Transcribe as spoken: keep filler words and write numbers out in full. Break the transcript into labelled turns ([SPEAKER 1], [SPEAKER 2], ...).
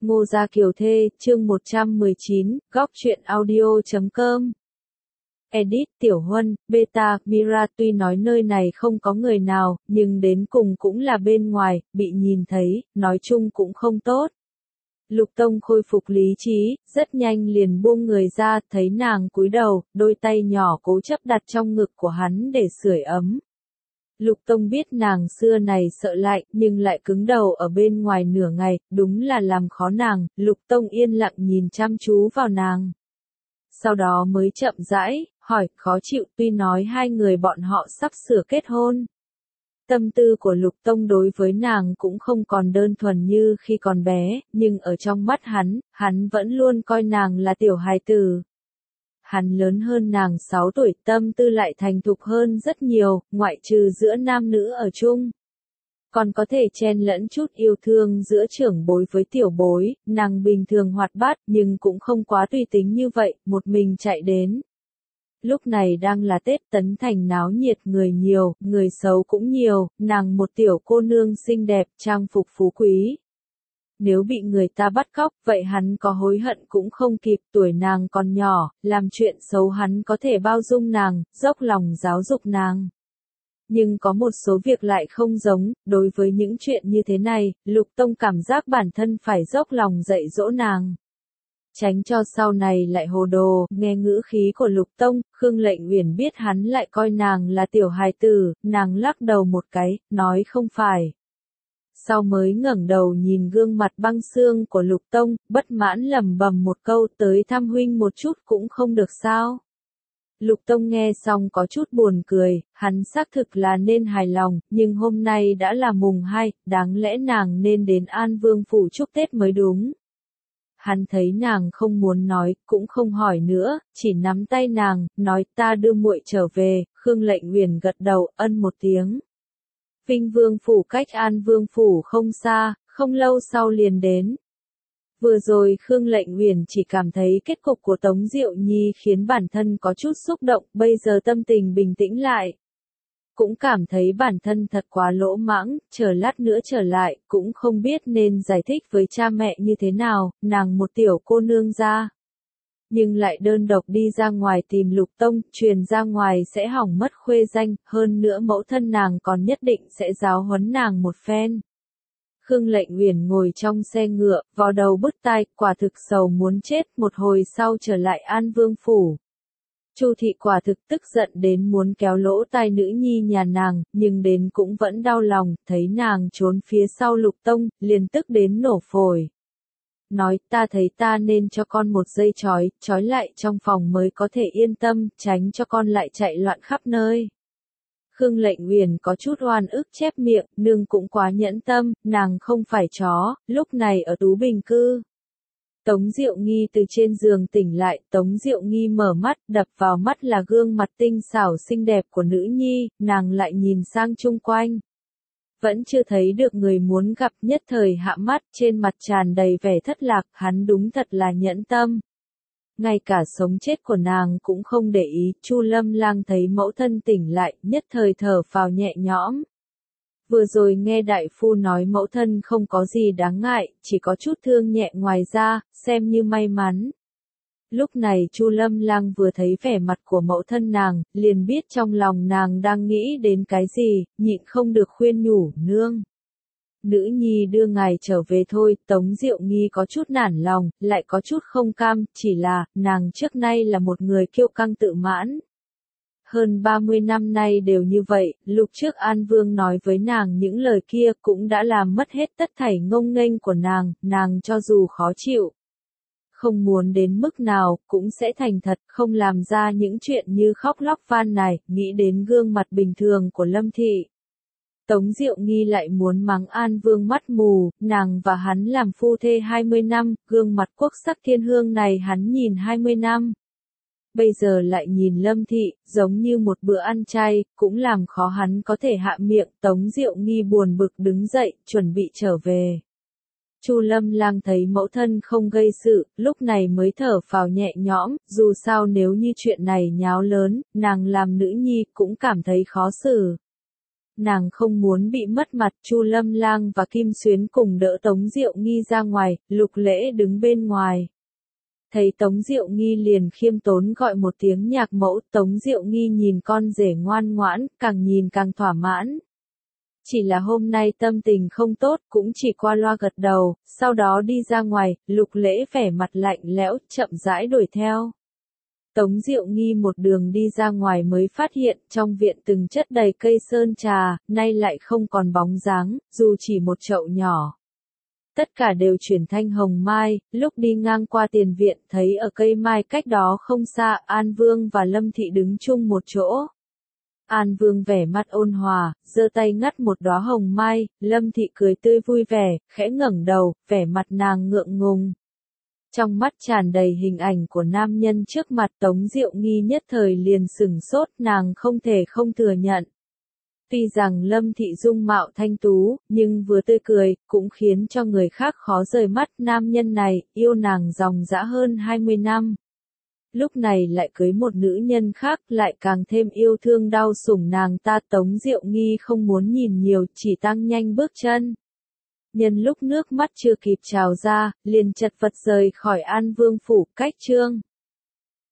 [SPEAKER 1] Ngô Gia Kiều Thê, chương một trăm mười chín, góc truyện audio chấm com. Edit Tiểu Huân, Beta, Mira tuy nói nơi này không có người nào, nhưng đến cùng cũng là bên ngoài, bị nhìn thấy, nói chung cũng không tốt. Lục Tông khôi phục lý trí, rất nhanh liền buông người ra, thấy nàng cúi đầu, đôi tay nhỏ cố chấp đặt trong ngực của hắn để sưởi ấm. Lục Tông biết nàng xưa này sợ lạnh nhưng lại cứng đầu ở bên ngoài nửa ngày, đúng là làm khó nàng, Lục Tông yên lặng nhìn chăm chú vào nàng. Sau đó mới chậm rãi, hỏi, khó chịu tuy nói hai người bọn họ sắp sửa kết hôn. Tâm tư của Lục Tông đối với nàng cũng không còn đơn thuần như khi còn bé, nhưng ở trong mắt hắn, hắn vẫn luôn coi nàng là tiểu hài tử. Hắn lớn hơn nàng sáu tuổi, tâm tư lại thành thục hơn rất nhiều, ngoại trừ giữa nam nữ ở chung. Còn có thể chen lẫn chút yêu thương giữa trưởng bối với tiểu bối, nàng bình thường hoạt bát nhưng cũng không quá tùy tính như vậy, một mình chạy đến. Lúc này đang là Tết Tấn Thành náo nhiệt người nhiều, người xấu cũng nhiều, nàng một tiểu cô nương xinh đẹp, trang phục phú quý. Nếu bị người ta bắt cóc, vậy hắn có hối hận cũng không kịp, tuổi nàng còn nhỏ, làm chuyện xấu hắn có thể bao dung nàng, dốc lòng giáo dục nàng. Nhưng có một số việc lại không giống, đối với những chuyện như thế này, Lục Tông cảm giác bản thân phải dốc lòng dạy dỗ nàng. Tránh cho sau này lại hồ đồ, nghe ngữ khí của Lục Tông, Khương Lệnh Uyển biết hắn lại coi nàng là tiểu hài tử, nàng lắc đầu một cái, nói không phải. Sau mới ngẩng đầu nhìn gương mặt băng xương của Lục Tông, bất mãn lẩm bẩm một câu, tới thăm huynh một chút cũng không được sao. Lục Tông nghe xong có chút buồn cười, hắn xác thực là nên hài lòng, nhưng hôm nay đã là mùng hai, đáng lẽ nàng nên đến An Vương phủ chúc Tết mới đúng. Hắn thấy nàng không muốn nói, cũng không hỏi nữa, chỉ nắm tay nàng, nói ta đưa muội trở về, Khương Lệnh Uyển gật đầu, ân một tiếng. Vinh Vương phủ cách An Vương phủ không xa, không lâu sau liền đến. Vừa rồi Khương Lệnh Uyển chỉ cảm thấy kết cục của Tống Diệu Nhi khiến bản thân có chút xúc động, bây giờ tâm tình bình tĩnh lại. Cũng cảm thấy bản thân thật quá lỗ mãng, chờ lát nữa trở lại, cũng không biết nên giải thích với cha mẹ như thế nào, nàng một tiểu cô nương ra. Nhưng lại đơn độc đi ra ngoài tìm Lục Tông, truyền ra ngoài sẽ hỏng mất khuê danh, hơn nữa mẫu thân nàng còn nhất định sẽ giáo huấn nàng một phen. Khương Lệnh Uyển ngồi trong xe ngựa, vào đầu bứt tai, quả thực sầu muốn chết, một hồi sau trở lại An Vương phủ. Chu thị quả thực tức giận đến muốn kéo lỗ tai nữ nhi nhà nàng, nhưng đến cũng vẫn đau lòng, thấy nàng trốn phía sau Lục Tông, liền tức đến nổ phổi. Nói ta thấy ta nên cho con một dây trói, trói lại trong phòng mới có thể yên tâm, tránh cho con lại chạy loạn khắp nơi. Khương Lệnh Uyển có chút oan ức chép miệng, nương cũng quá nhẫn tâm, nàng không phải chó, lúc này ở Tú Bình cư. Tống Diệu Nghi từ trên giường tỉnh lại, Tống Diệu Nghi mở mắt, đập vào mắt là gương mặt tinh xảo xinh đẹp của nữ nhi, nàng lại nhìn sang chung quanh. Vẫn chưa thấy được người muốn gặp, nhất thời hạ mắt, trên mặt tràn đầy vẻ thất lạc, hắn đúng thật là nhẫn tâm. Ngay cả sống chết của nàng cũng không để ý, Chu Lâm Lang thấy mẫu thân tỉnh lại, nhất thời thở phào nhẹ nhõm. Vừa rồi nghe đại phu nói mẫu thân không có gì đáng ngại, chỉ có chút thương nhẹ ngoài ra, xem như may mắn. Lúc này Chu Lâm Lang vừa thấy vẻ mặt của mẫu thân nàng, liền biết trong lòng nàng đang nghĩ đến cái gì, nhịn không được khuyên nhủ, nương. Nữ nhi đưa ngài trở về thôi, Tống Diệu Nghi có chút nản lòng, lại có chút không cam, chỉ là, nàng trước nay là một người kiêu căng tự mãn. Hơn ba mươi năm nay đều như vậy, lúc trước An Vương nói với nàng những lời kia cũng đã làm mất hết tất thảy ngông nghênh của nàng, nàng cho dù khó chịu. Không muốn đến mức nào, cũng sẽ thành thật, không làm ra những chuyện như khóc lóc van nài, nghĩ đến gương mặt bình thường của Lâm Thị. Tống Diệu Nghi lại muốn mắng An Vương mắt mù, nàng và hắn làm phu thê hai mươi năm, gương mặt quốc sắc thiên hương này hắn nhìn hai mươi năm. Bây giờ lại nhìn Lâm Thị, giống như một bữa ăn chay, cũng làm khó hắn có thể hạ miệng, Tống Diệu Nghi buồn bực đứng dậy, chuẩn bị trở về. Chu Lâm Lang thấy mẫu thân không gây sự, lúc này mới thở phào nhẹ nhõm, dù sao nếu như chuyện này nháo lớn, nàng làm nữ nhi cũng cảm thấy khó xử. nàng không muốn bị mất mặt. Chu Lâm Lang và Kim Xuyến cùng đỡ Tống Diệu Nghi ra ngoài, Lục Lễ đứng bên ngoài. Thấy Tống Diệu Nghi liền khiêm tốn gọi một tiếng nhạc mẫu. Tống Diệu Nghi nhìn con rể ngoan ngoãn, càng nhìn càng thỏa mãn. Chỉ là hôm nay tâm tình không tốt, cũng chỉ qua loa gật đầu, sau đó đi ra ngoài. Lục Lễ vẻ mặt lạnh lẽo, chậm rãi đuổi theo. Tống Diệu Nghi một đường đi ra ngoài mới phát hiện, trong viện từng chất đầy cây sơn trà, nay lại không còn bóng dáng, dù chỉ một chậu nhỏ. Tất cả đều chuyển thành hồng mai. Lúc đi ngang qua tiền viện, thấy ở cây mai cách đó không xa, An Vương và Lâm Thị đứng chung một chỗ. An Vương vẻ mặt ôn hòa, giơ tay ngắt một đóa hồng mai. Lâm Thị cười tươi vui vẻ, khẽ ngẩng đầu, vẻ mặt nàng ngượng ngùng. Trong mắt tràn đầy hình ảnh của nam nhân trước mặt. Tống Diệu Nghi nhất thời liền sửng sốt, nàng không thể không thừa nhận. Tuy rằng Lâm Thị dung mạo thanh tú, nhưng vừa tươi cười, cũng khiến cho người khác khó rời mắt. Nam nhân này, yêu nàng dòng dã hơn hai mươi năm. Lúc này lại cưới một nữ nhân khác, lại càng thêm yêu thương đau sủng nàng ta. Tống Diệu Nghi không muốn nhìn nhiều, chỉ tăng nhanh bước chân. Nhân lúc nước mắt chưa kịp trào ra, liền chật vật rời khỏi An Vương phủ. Cách chương